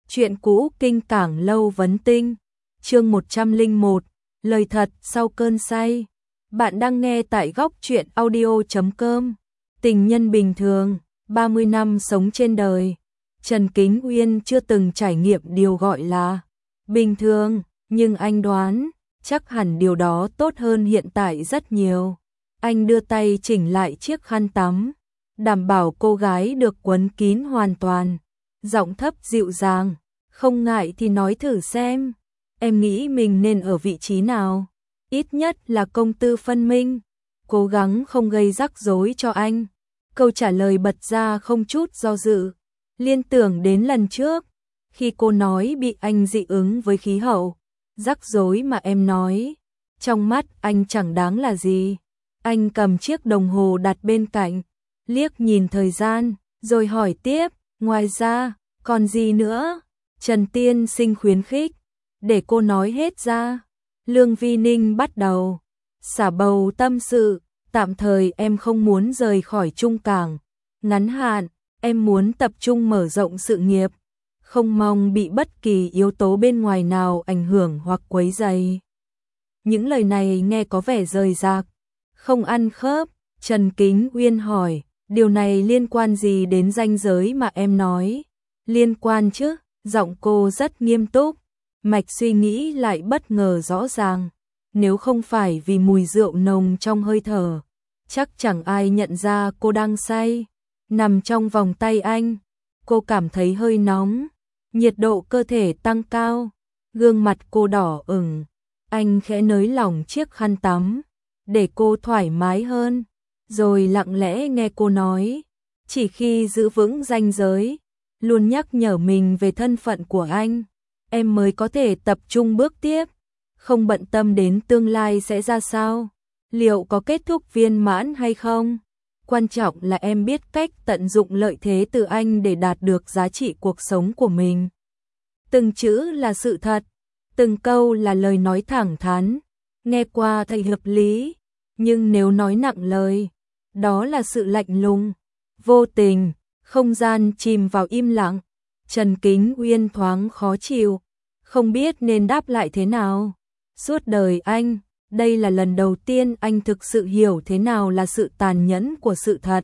Chuyện cũ kinh cảng lâu vấn tinh. Chương 101. Lời thật sau cơn say. Bạn đang nghe tại góc truyện audio.com. Tình nhân bình thường, 30 năm sống trên đời. Trần Kính Uyên chưa từng trải nghiệm điều gọi là bình thường, nhưng anh đoán chắc hẳn điều đó tốt hơn hiện tại rất nhiều. Anh đưa tay chỉnh lại chiếc khăn tắm, đảm bảo cô gái được quấn kín hoàn toàn. Giọng thấp dịu dàng, không ngại thì nói thử xem, em nghĩ mình nên ở vị trí nào? Ít nhất là công tư phân minh, cố gắng không gây rắc rối cho anh. Câu trả lời bật ra không chút do dự, liên tưởng đến lần trước, khi cô nói bị anh dị ứng với khí hậu. Rắc rối mà em nói, trong mắt anh chẳng đáng là gì. Anh cầm chiếc đồng hồ đặt bên cạnh, liếc nhìn thời gian, rồi hỏi tiếp, ngoài ra, còn gì nữa? Trần Tiên Sinh khuyến khích, để cô nói hết ra. Lương Vi Ninh bắt đầu xả bầu tâm sự, tạm thời em không muốn rời khỏi Trung Cảng. Ngắn hạn, em muốn tập trung mở rộng sự nghiệp, không mong bị bất kỳ yếu tố bên ngoài nào ảnh hưởng hoặc quấy rầy. Những lời này nghe có vẻ rời rạc, không ăn khớp. Trần Kính Uyên hỏi, điều này liên quan gì đến ranh giới mà em nói? Liên quan chứ, giọng cô rất nghiêm túc, mạch suy nghĩ lại bất ngờ rõ ràng. Nếu không phải vì mùi rượu nồng trong hơi thở, chắc chẳng ai nhận ra cô đang say. Nằm trong vòng tay anh, cô cảm thấy hơi nóng, nhiệt độ cơ thể tăng cao, gương mặt cô đỏ ửng. Anh khẽ nới lỏng chiếc khăn tắm, để cô thoải mái hơn, rồi lặng lẽ nghe cô nói, chỉ khi giữ vững ranh giới, luôn nhắc nhở mình về thân phận của anh, em mới có thể tập trung bước tiếp, không bận tâm đến tương lai sẽ ra sao, liệu có kết thúc viên mãn hay không. Quan trọng là em biết cách tận dụng lợi thế từ anh để đạt được giá trị cuộc sống của mình. Từng chữ là sự thật, từng câu là lời nói thẳng thắn, nghe qua thấy hợp lý, nhưng nếu nói nặng lời, đó là sự lạnh lùng, vô tình. Không gian chìm vào im lặng, Trần Kính Uyên thoáng khó chịu, không biết nên đáp lại thế nào. Suốt đời anh, đây là lần đầu tiên anh thực sự hiểu thế nào là sự tàn nhẫn của sự thật.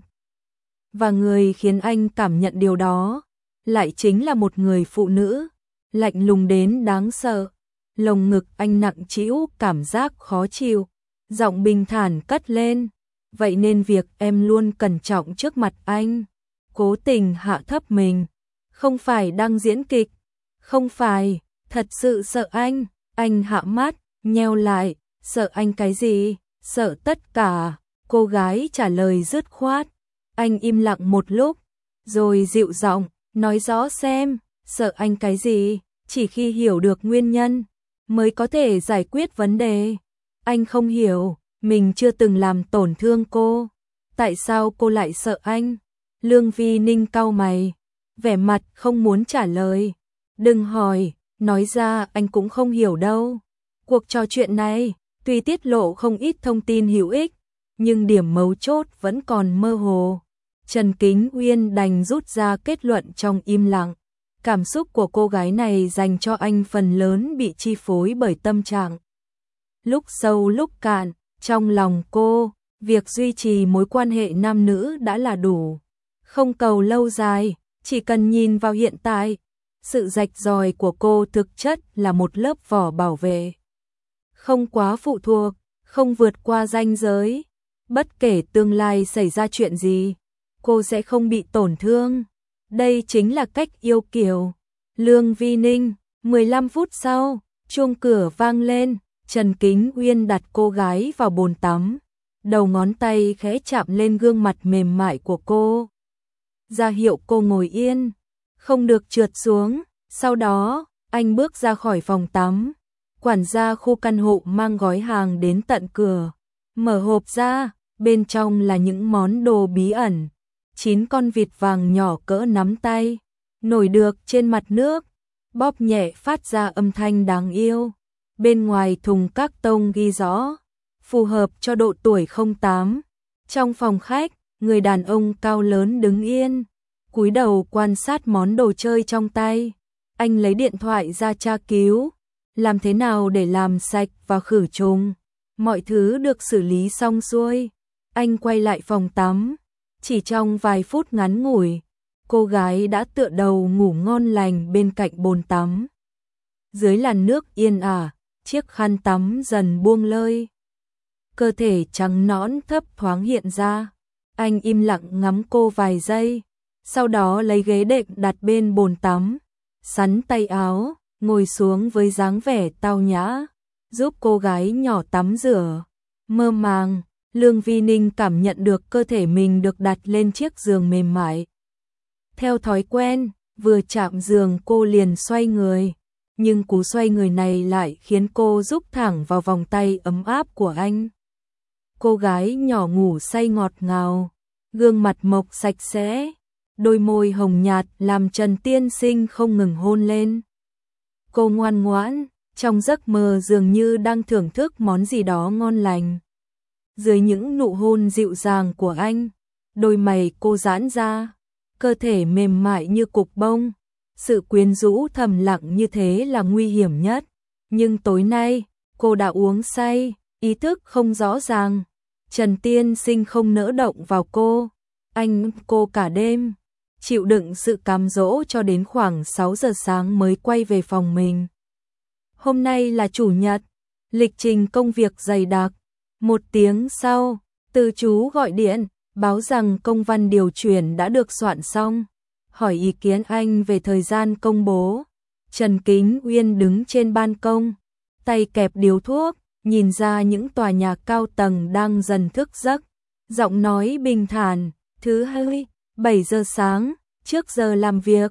Và người khiến anh cảm nhận điều đó, lại chính là một người phụ nữ, lạnh lùng đến đáng sợ. Lồng ngực anh nặng trĩu cảm giác khó chịu, giọng bình thản cất lên. Vậy nên việc em luôn cẩn trọng trước mặt anh, cố tình hạ thấp mình, không phải đang diễn kịch, không phải, thật sự sợ anh. Anh hạ mắt, nheo lại, sợ anh cái gì, sợ tất cả. Cô gái trả lời dứt khoát. Anh im lặng một lúc, rồi dịu giọng, nói rõ xem, sợ anh cái gì, chỉ khi hiểu được nguyên nhân, mới có thể giải quyết vấn đề. Anh không hiểu, mình chưa từng làm tổn thương cô, tại sao cô lại sợ anh? Lương Vi Ninh cau mày, vẻ mặt không muốn trả lời. Đừng hỏi, nói ra anh cũng không hiểu đâu. Cuộc trò chuyện này, tuy tiết lộ không ít thông tin hữu ích, nhưng điểm mấu chốt vẫn còn mơ hồ. Trần Kính Uyên đành rút ra kết luận trong im lặng. Cảm xúc của cô gái này dành cho anh phần lớn bị chi phối bởi tâm trạng. Lúc sâu lúc cạn, trong lòng cô, việc duy trì mối quan hệ nam nữ đã là đủ. Không cầu lâu dài, chỉ cần nhìn vào hiện tại, sự rạch ròi của cô thực chất là một lớp vỏ bảo vệ. Không quá phụ thuộc, không vượt qua ranh giới. Bất kể tương lai xảy ra chuyện gì, cô sẽ không bị tổn thương. Đây chính là cách yêu kiều. Lương Vi Ninh. 15 phút sau, chuông cửa vang lên. Trần Kính Uyên đặt cô gái vào bồn tắm, đầu ngón tay khẽ chạm lên gương mặt mềm mại của cô, ra hiệu cô ngồi yên, không được trượt xuống. Sau đó, anh bước ra khỏi phòng tắm. Quản gia khu căn hộ mang gói hàng đến tận cửa, mở hộp ra, bên trong là những món đồ bí ẩn. 9 con vịt vàng nhỏ cỡ nắm tay, nổi được trên mặt nước, bóp nhẹ phát ra âm thanh đáng yêu. Bên ngoài thùng các tông ghi rõ, phù hợp cho độ tuổi 08. Trong phòng khách, người đàn ông cao lớn đứng yên, cúi đầu quan sát món đồ chơi trong tay. Anh lấy điện thoại ra tra cứu, làm thế nào để làm sạch và khử trùng. Mọi thứ được xử lý xong xuôi, anh quay lại phòng tắm. Chỉ trong vài phút ngắn ngủi, cô gái đã tựa đầu ngủ ngon lành bên cạnh bồn tắm. Dưới làn nước yên ả, chiếc khăn tắm dần buông lơi. Cơ thể trắng nõn thấp thoáng hiện ra. Anh im lặng ngắm cô vài giây, sau đó lấy ghế đệm đặt bên bồn tắm, xắn tay áo, ngồi xuống với dáng vẻ tao nhã, giúp cô gái nhỏ tắm rửa. Mơ màng, Lương Vi Ninh cảm nhận được cơ thể mình được đặt lên chiếc giường mềm mại. Theo thói quen, vừa chạm giường cô liền xoay người, nhưng cú xoay người này lại khiến cô rúc thẳng vào vòng tay ấm áp của anh. Cô gái nhỏ ngủ say ngọt ngào, gương mặt mộc sạch sẽ, đôi môi hồng nhạt làm Trần Tiên Sinh không ngừng hôn lên. Cô ngoan ngoãn, trong giấc mơ dường như đang thưởng thức món gì đó ngon lành. Dưới những nụ hôn dịu dàng của anh, đôi mày cô giãn ra, cơ thể mềm mại như cục bông. Sự quyến rũ thầm lặng như thế là nguy hiểm nhất. Nhưng tối nay, cô đã uống say, ý thức không rõ ràng. Trần Tiên Sinh không nỡ động vào cô. Anh cô cả đêm, chịu đựng sự cám dỗ cho đến khoảng 6 giờ sáng mới quay về phòng mình. Hôm nay là chủ nhật, lịch trình công việc dày đặc. 1 tiếng sau, Từ Chú gọi điện, báo rằng công văn điều chuyển đã được soạn xong. Hỏi ý kiến anh về thời gian công bố. Trần Kính Uyên đứng trên ban công, tay kẹp điếu thuốc, nhìn ra những tòa nhà cao tầng đang dần thức giấc. Giọng nói bình thản, thứ hai, 7 giờ sáng, trước giờ làm việc.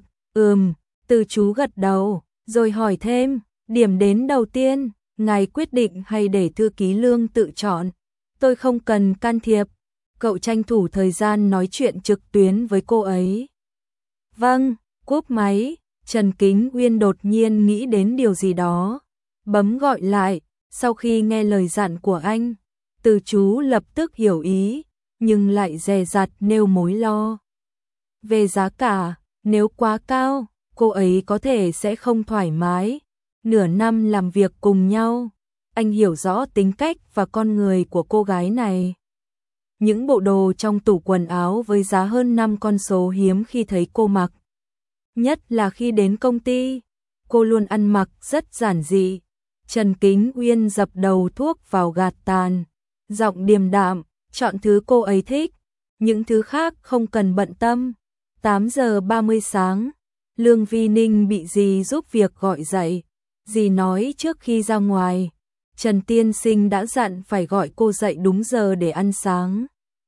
Từ Chú gật đầu, rồi hỏi thêm, điểm đến đầu tiên, ngài quyết định hay để thư ký Lương tự chọn? Tôi không cần can thiệp. Cậu tranh thủ thời gian nói chuyện trực tuyến với cô ấy. Vâng, cúp máy, Trần Kính Uyên đột nhiên nghĩ đến điều gì đó. Bấm gọi lại, sau khi nghe lời dặn của anh, Từ Chú lập tức hiểu ý, nhưng lại dè dặt nêu mối lo. Về giá cả, nếu quá cao, cô ấy có thể sẽ không thoải mái. Nửa năm làm việc cùng nhau, anh hiểu rõ tính cách và con người của cô gái này. Những bộ đồ trong tủ quần áo với giá hơn 5 con số hiếm khi thấy cô mặc. Nhất là khi đến công ty, cô luôn ăn mặc rất giản dị. Trần Kính Uyên dập đầu thuốc vào gạt tàn, giọng điềm đạm, chọn thứ cô ấy thích, những thứ khác không cần bận tâm. 8 giờ 30 sáng, Lương Vi Ninh bị dì giúp việc gọi dậy. Dì nói trước khi ra ngoài, Trần Tiên Sinh đã dặn phải gọi cô dậy đúng giờ để ăn sáng.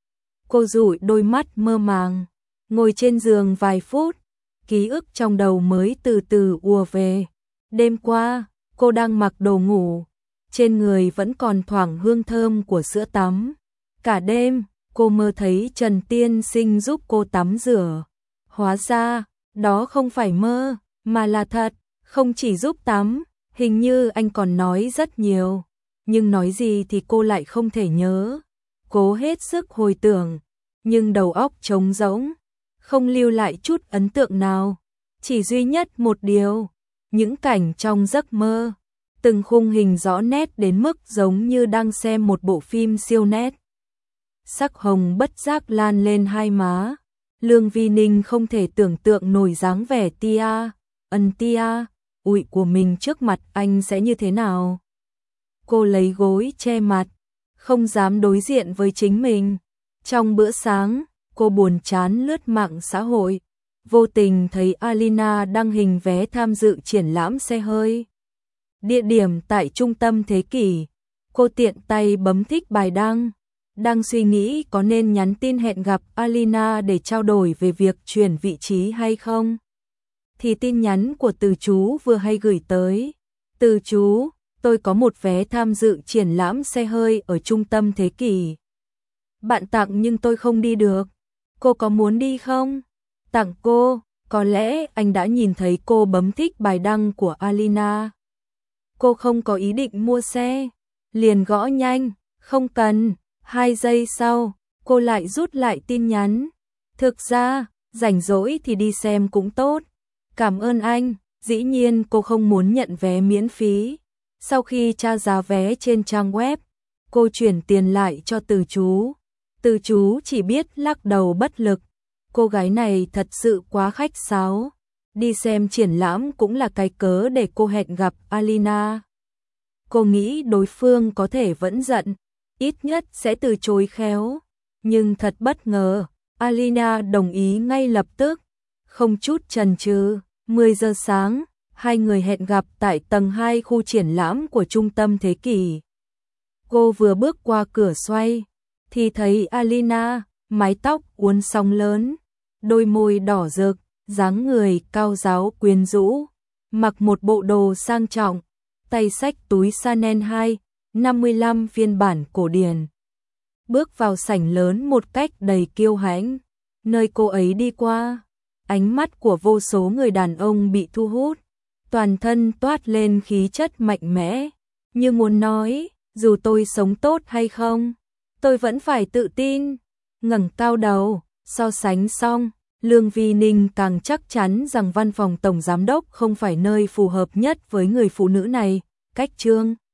Cô dụi đôi mắt mơ màng, ngồi trên giường vài phút, ký ức trong đầu mới từ từ ùa về. Đêm qua, cô đang mặc đồ ngủ, trên người vẫn còn thoảng hương thơm của sữa tắm. Cả đêm, cô mơ thấy Trần Tiên Sinh giúp cô tắm rửa. Hóa ra, đó không phải mơ, mà là thật. Không chỉ giúp tắm, hình như anh còn nói rất nhiều. Nhưng nói gì thì cô lại không thể nhớ. Cố hết sức hồi tưởng, nhưng đầu óc trống rỗng, không lưu lại chút ấn tượng nào. Chỉ duy nhất một điều, những cảnh trong giấc mơ, từng khung hình rõ nét đến mức giống như đang xem một bộ phim siêu nét. Sắc hồng bất giác lan lên hai má. Lương Vi Ninh không thể tưởng tượng nổi dáng vẻ tia ụi của mình trước mặt anh sẽ như thế nào. Cô lấy gối che mặt, không dám đối diện với chính mình. Trong bữa sáng, cô buồn chán lướt mạng xã hội, vô tình thấy Alina đăng hình vé tham dự triển lãm xe hơi. Địa điểm tại trung tâm Thế Kỷ. Cô tiện tay bấm thích bài đăng, đang suy nghĩ có nên nhắn tin hẹn gặp Alina để trao đổi về việc chuyển vị trí hay không. Thì tin nhắn của Từ Chú vừa hay gửi tới. Từ Chú, tôi có một vé tham dự triển lãm xe hơi ở trung tâm Thế Kỷ. Bạn tặng nhưng tôi không đi được. Cô có muốn đi không? Tặng cô, có lẽ anh đã nhìn thấy cô bấm thích bài đăng của Alina. Cô không có ý định mua xe, liền gõ nhanh, không cần. 2 giây sau, cô lại rút lại tin nhắn. Thực ra, rảnh rỗi thì đi xem cũng tốt. Cảm ơn anh, Dĩ nhiên cô không muốn nhận vé miễn phí. Sau khi tra giá vé trên trang web, cô chuyển tiền lại cho Từ chú. Từ chú chỉ biết lắc đầu bất lực. Cô gái này thật sự quá khách sáo. Đi xem triển lãm cũng là cái cớ để cô hẹn gặp Alina. Cô nghĩ đối phương có thể vẫn giận, ít nhất sẽ từ chối khéo. Nhưng thật bất ngờ, Alina đồng ý ngay lập tức, không chút chần chừ. 10 giờ sáng, hai người hẹn gặp tại tầng 2 khu triển lãm của Trung tâm Thế kỷ. Cô vừa bước qua cửa xoay, thì thấy Alina, mái tóc uốn sóng lớn, đôi môi đỏ rực, dáng người cao ráo quyến rũ, mặc một bộ đồ sang trọng, tay xách túi Chanel 255 phiên bản cổ điển. Bước vào sảnh lớn một cách đầy kiêu hãnh, nơi cô ấy đi qua, ánh mắt của vô số người đàn ông bị thu hút, toàn thân toát lên khí chất mạnh mẽ, như muốn nói, dù tôi sống tốt hay không, tôi vẫn phải tự tin. Ngẩng cao đầu, so sánh xong, Lương Vi Ninh càng chắc chắn rằng văn phòng tổng giám đốc không phải nơi phù hợp nhất với người phụ nữ này. Cách Trương